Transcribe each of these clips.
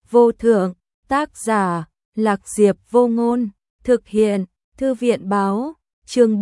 vô thượng, tác giả, Lạc Diệp Vô Ngôn, thực hiện, Thư viện báo, chương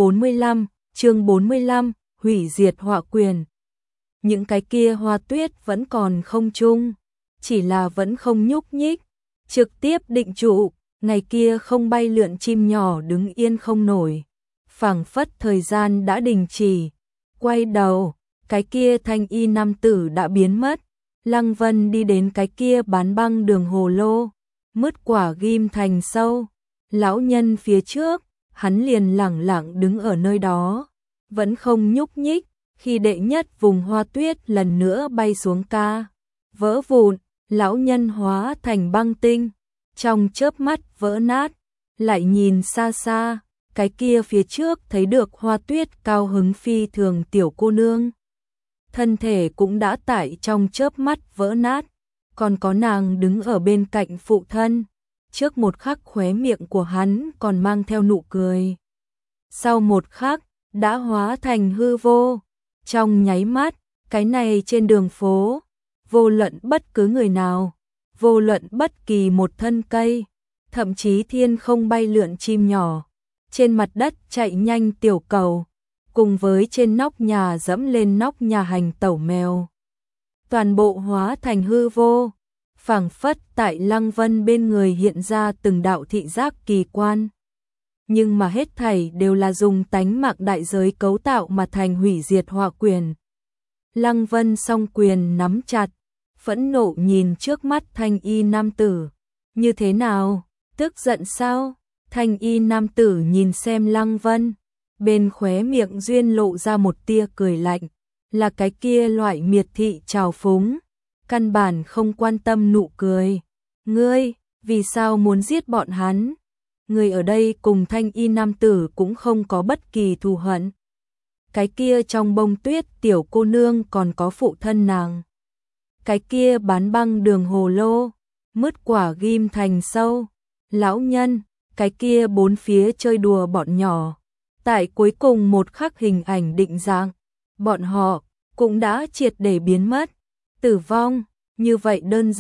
45, hủy diệt họa quyền. Những cái kia hoa tuyết vẫn còn không chung, chỉ là vẫn không nhúc nhích, trực tiếp định trụ, ngày kia không bay lượn chim nhỏ đứng yên không nổi. Phảng phất thời gian đã đình chỉ, quay đầu, cái kia thanh y nam tử đã biến mất. Lăng Vân đi đến cái kia bán băng đường hồ lô, mứt quả ghim thành sâu. Lão nhân phía trước, hắn liền lẳng lặng đứng ở nơi đó, vẫn không nhúc nhích. Khi đệ nhất vùng hoa tuyết lần nữa bay xuống ca, vỡ vụn, lão nhân hóa thành băng tinh, trong chớp mắt vỡ nát. Lại nhìn xa xa, cái kia phía trước thấy được hoa tuyết cao hứng phi thường tiểu cô nương. Thân thể cũng đã tại trong chớp mắt vỡ nát, còn có nàng đứng ở bên cạnh phụ thân, trước một khắc khóe miệng của hắn còn mang theo nụ cười. Sau một khắc, đã hóa thành hư vô. Trong nháy mắt, cái này trên đường phố, vô luận bất cứ người nào, vô luận bất kỳ một thân cây, thậm chí thiên không bay lượn chim nhỏ, trên mặt đất chạy nhanh tiểu cầu, cùng với trên nóc nhà dẫm lên nóc nhà hành tẩu mèo, toàn bộ hóa thành hư vô, phảng phất tại Lăng Vân bên người hiện ra từng đạo thị giác kỳ quan. Nhưng mà hết thảy đều là dùng tánh mạng đại giới cấu tạo mà thành hủy diệt họa quyền. Lăng Vân song quyền nắm chặt, phẫn nộ nhìn trước mắt thanh y nam tử. Như thế nào? Tức giận sao? Thanh y nam tử nhìn xem Lăng Vân, bên khóe miệng duyên lộ ra một tia cười lạnh, là cái kia loại miệt thị trào phúng, căn bản không quan tâm nụ cười. Ngươi, vì sao muốn giết bọn hắn? Người ở đây cùng thanh y nam tử cũng không có bất kỳ thù hận. Cái kia trong bông tuyết tiểu cô nương còn có phụ thân nàng. Cái kia bán băng đường hồ lô, mứt quả ghim thành sâu. Lão nhân, cái kia bốn phía chơi đùa bọn nhỏ. Tại cuối cùng một khắc hình ảnh định dạng, bọn họ cũng đã triệt để biến mất. Tử vong, như vậy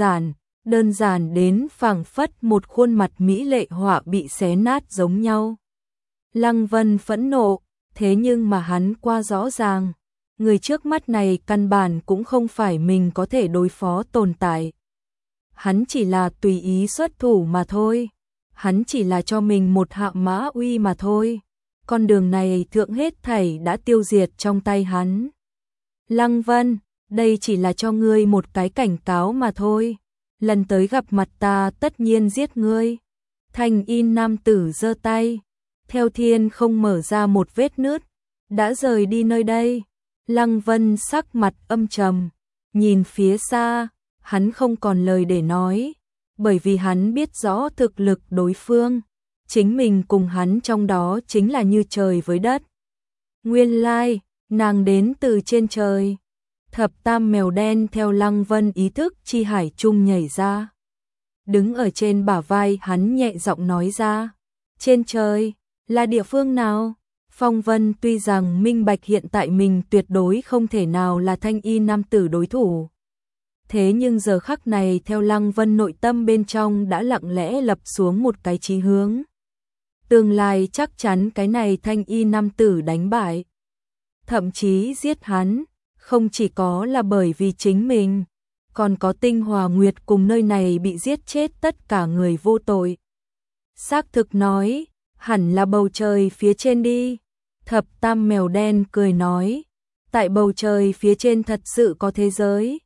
đơn giản đến phảng phất một khuôn mặt mỹ lệ họa bị xé nát giống nhau. Lăng Vân phẫn nộ, thế nhưng mà hắn qua rõ ràng, người trước mắt này căn bản cũng không phải mình có thể đối phó tồn tại. Hắn chỉ là tùy ý xuất thủ mà thôi, hắn chỉ là cho mình một hạ mã uy mà thôi. Con đường này thượng hết thảy đã tiêu diệt trong tay hắn. Lăng Vân, đây chỉ là cho ngươi một cái cảnh cáo mà thôi. Lần tới gặp mặt ta tất nhiên giết ngươi. Thanh y nam tử giơ tay, theo thiên không mở ra một vết nứt, đã rời đi nơi đây. Lăng Vân sắc mặt âm trầm, nhìn phía xa, hắn không còn lời để nói, bởi vì hắn biết rõ thực lực đối phương, chính mình cùng hắn trong đó chính là như trời với đất. Nguyên lai, nàng đến từ trên trời. Thập tam mèo đen theo Lăng Vân ý thức chi hải chung nhảy ra. Đứng ở trên bả vai hắn nhẹ giọng nói ra. Trên trời, là địa phương nào? Phong Vân tuy rằng minh bạch hiện tại mình tuyệt đối không thể nào là thanh y nam tử đối thủ. Thế nhưng giờ khắc này theo Lăng Vân nội tâm bên trong đã lặng lẽ lập xuống một cái chí hướng. Tương lai chắc chắn cái này thanh y nam tử đánh bại. Thậm chí giết hắn. Không chỉ có là bởi vì chính mình, còn có Tinh Hòa Nguyệt cùng nơi này bị giết chết tất cả người vô tội. Xác thực nói, hẳn là bầu trời phía trên đi. Thập tam mèo đen cười nói, tại bầu trời phía trên thật sự có thế giới.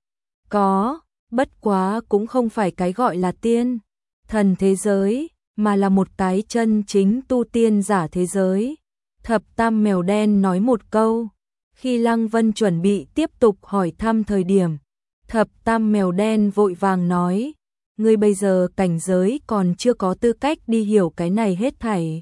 Có, bất quá cũng không phải cái gọi là tiên, thần thế giới, mà là một cái chân chính tu tiên giả thế giới. Thập tam mèo đen nói một câu. Khi Lăng Vân chuẩn bị tiếp tục hỏi thăm thời điểm, thập tam mèo đen vội vàng nói, ngươi bây giờ cảnh giới còn chưa có tư cách đi hiểu cái này hết thảy.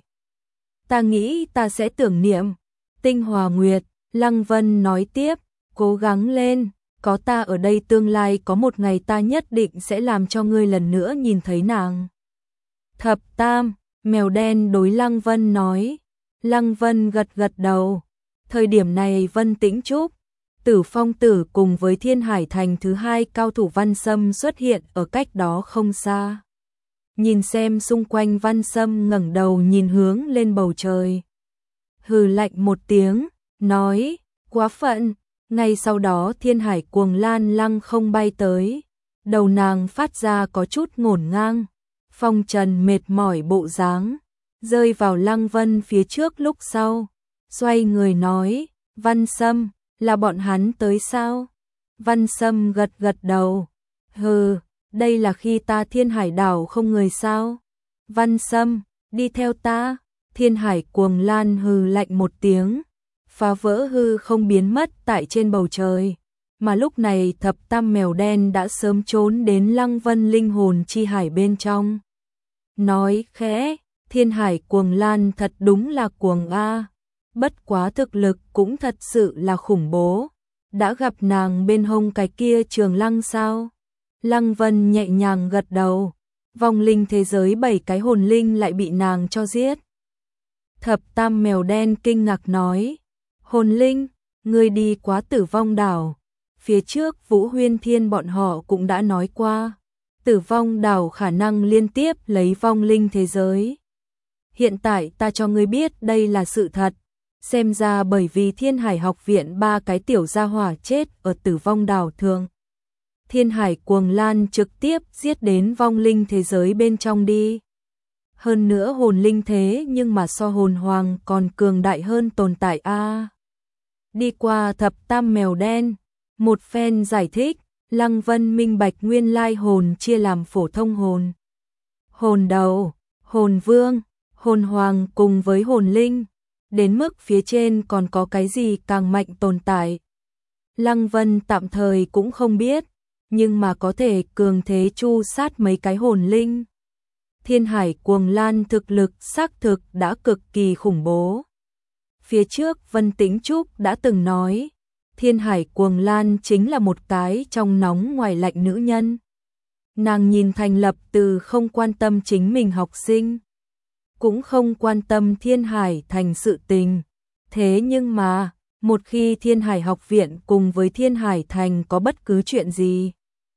Ta nghĩ ta sẽ tưởng niệm. Tinh Hòa Nguyệt, Lăng Vân nói tiếp, cố gắng lên, có ta ở đây tương lai có một ngày ta nhất định sẽ làm cho ngươi lần nữa nhìn thấy nàng. Thập tam, mèo đen đối Lăng Vân nói. Lăng Vân gật gật đầu. Thời điểm này Vân Tĩnh Trúc, Tử Phong Tử cùng với Thiên Hải Thành thứ hai cao thủ Văn Sâm xuất hiện ở cách đó không xa. Nhìn xem xung quanh, Văn Sâm ngẩng đầu nhìn hướng lên bầu trời. Hừ lạnh một tiếng, nói, quá phận. Ngay sau đó Thiên Hải Cuồng Lan lăng không bay tới. Đầu nàng phát ra có chút ngổn ngang. Phong trần mệt mỏi bộ dáng, rơi vào Lăng Vân phía trước lúc sau. Xoay người nói, Văn Sâm, là bọn hắn tới sao? Văn Sâm gật gật đầu. Hừ, đây là khi ta Thiên Hải đảo không người sao? Văn Sâm, đi theo ta. Thiên Hải Cuồng Lan hừ lạnh một tiếng, phá vỡ hư không biến mất tại trên bầu trời. Mà lúc này thập tam mèo đen đã sớm trốn đến Lăng Vân linh hồn chi hải bên trong. Nói khẽ, Thiên Hải Cuồng Lan thật đúng là cuồng a, bất quá thực lực cũng thật sự là khủng bố. Đã gặp nàng bên hông cái kia trường lăng sao? Lăng Vân nhẹ nhàng gật đầu. Vong linh thế giới 7 cái hồn linh lại bị nàng cho giết. Thập tam mèo đen kinh ngạc nói, hồn linh, ngươi đi quá Tử Vong đảo. Phía trước Vũ Huyên Thiên bọn họ cũng đã nói qua, Tử Vong đảo khả năng liên tiếp lấy vong linh thế giới. Hiện tại ta cho ngươi biết đây là sự thật. Xem ra bởi vì Thiên Hải học viện 3 cái tiểu gia hỏa chết ở Tử Vong đảo thường. Thiên Hải Cuồng Lan trực tiếp giết đến vong linh thế giới bên trong đi. Hơn nữa hồn linh thế nhưng mà so hồn hoàng còn cường đại hơn tồn tại a. Đi qua thập tam mèo đen, một phen giải thích, Lăng Vân minh bạch nguyên lai hồn chia làm phổ thông hồn, hồn đầu, hồn vương, hồn hoàng cùng với hồn linh. Đến mức phía trên còn có cái gì càng mạnh tồn tại. Lăng Vân tạm thời cũng không biết, nhưng mà có thể cường thế chu sát mấy cái hồn linh. Thiên Hải Cuồng Lan thực lực xác thực đã cực kỳ khủng bố. Phía trước Vân Tĩnh Trúc đã từng nói, Thiên Hải Cuồng Lan chính là một cái trong nóng ngoài lạnh nữ nhân. Nàng nhìn thành lập từ không quan tâm chính mình học sinh, cũng không quan tâm Thiên Hải Thành sự tình. Thế nhưng mà, một khi Thiên Hải học viện cùng với Thiên Hải Thành có bất cứ chuyện gì,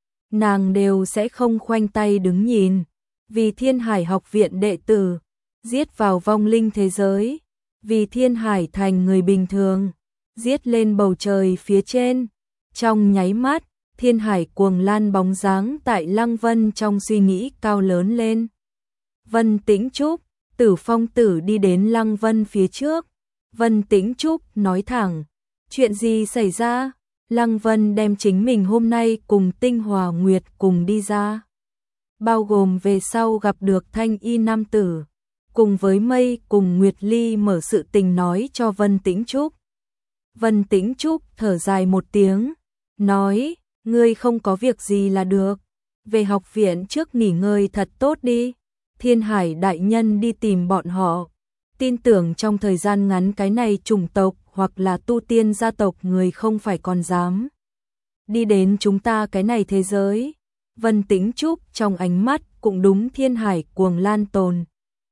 nàng đều sẽ không khoanh tay đứng nhìn. Vì Thiên Hải học viện đệ tử, giết vào vong linh thế giới. Vì Thiên Hải Thành người bình thường, giết lên bầu trời phía trên. Trong nháy mắt, Thiên Hải Cuồng Lan bóng dáng tại Lăng Vân trong suy nghĩ cao lớn lên. Vân Tĩnh Trúc, Tử Phong Tử đi đến Lăng Vân phía trước. Vân Tĩnh Trúc nói thẳng, chuyện gì xảy ra? Lăng Vân đem chính mình hôm nay cùng Tinh Hòa Nguyệt cùng đi ra, bao gồm về sau gặp được thanh y nam tử, cùng với Mây cùng Nguyệt Ly mở sự tình nói cho Vân Tĩnh Trúc. Vân Tĩnh Trúc thở dài một tiếng, nói, ngươi không có việc gì là được, về học viện trước nghỉ ngơi thật tốt đi. Thiên Hải đại nhân đi tìm bọn họ, tin tưởng trong thời gian ngắn cái này chủng tộc hoặc là tu tiên gia tộc người không phải còn dám đi đến chúng ta cái này thế giới. Vân Tĩnh Trúc trong ánh mắt cũng đúng Thiên Hải Cuồng Lan tồn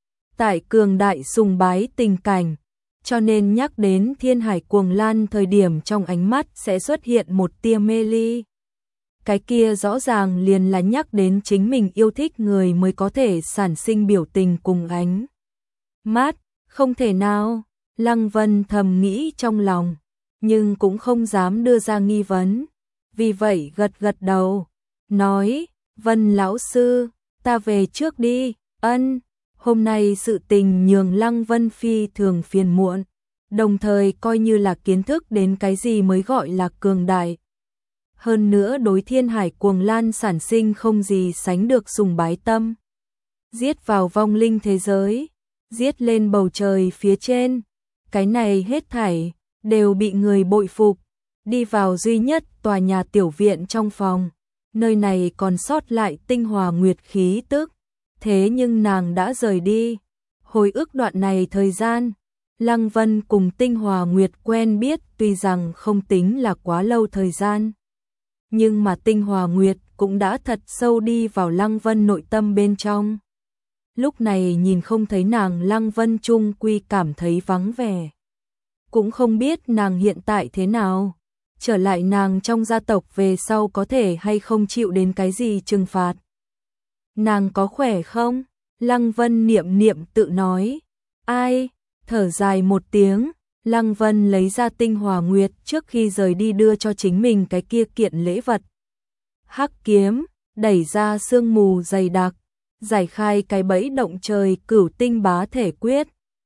tại cường đại sùng bái tình cảnh, cho nên nhắc đến Thiên Hải Cuồng Lan thời điểm trong ánh mắt sẽ xuất hiện một tia mê ly. Cái kia rõ ràng liền là nhắc đến chính mình yêu thích người mới có thể sản sinh biểu tình cùng ánh mắt, không thể nào. Lăng Vân thầm nghĩ trong lòng, nhưng cũng không dám đưa ra nghi vấn, vì vậy gật gật đầu, nói, Vân lão sư, ta về trước đi. Ân. Hôm nay sự tình nhường Lăng Vân phi thường phiền muộn, đồng thời coi như là kiến thức đến cái gì mới gọi là cường đại. Hơn nữa đối Thiên Hải Cuồng Lan sản sinh không gì sánh được sùng bái tâm. Giết vào vong linh thế giới, giết lên bầu trời phía trên, cái này hết thảy đều bị người bội phục. Đi vào duy nhất tòa nhà tiểu viện trong phòng, nơi này còn sót lại Tinh Hòa Nguyệt khí tức, thế nhưng nàng đã rời đi. Hồi ức đoạn này thời gian, Lăng Vân cùng Tinh Hòa Nguyệt quen biết tuy rằng không tính là quá lâu thời gian, nhưng mà Tinh Hòa Nguyệt cũng đã thật sâu đi vào Lăng Vân nội tâm bên trong. Lúc này nhìn không thấy nàng, Lăng Vân chung quy cảm thấy vắng vẻ. Cũng không biết nàng hiện tại thế nào. trở lại nàng trong gia tộc về sau có thể hay không chịu đến cái gì trừng phạt. Nàng có khỏe không? Lăng Vân niệm niệm tự nói. Ai? Thở dài một tiếng, Lăng Vân lấy ra tinh hòa nguyệt trước khi rời đi đưa cho chính mình cái kia kiện lễ vật. Hắc kiếm, đẩy ra sương mù dày đặc, giải khai cái bẫy động trời cửu tinh bá thể quyết,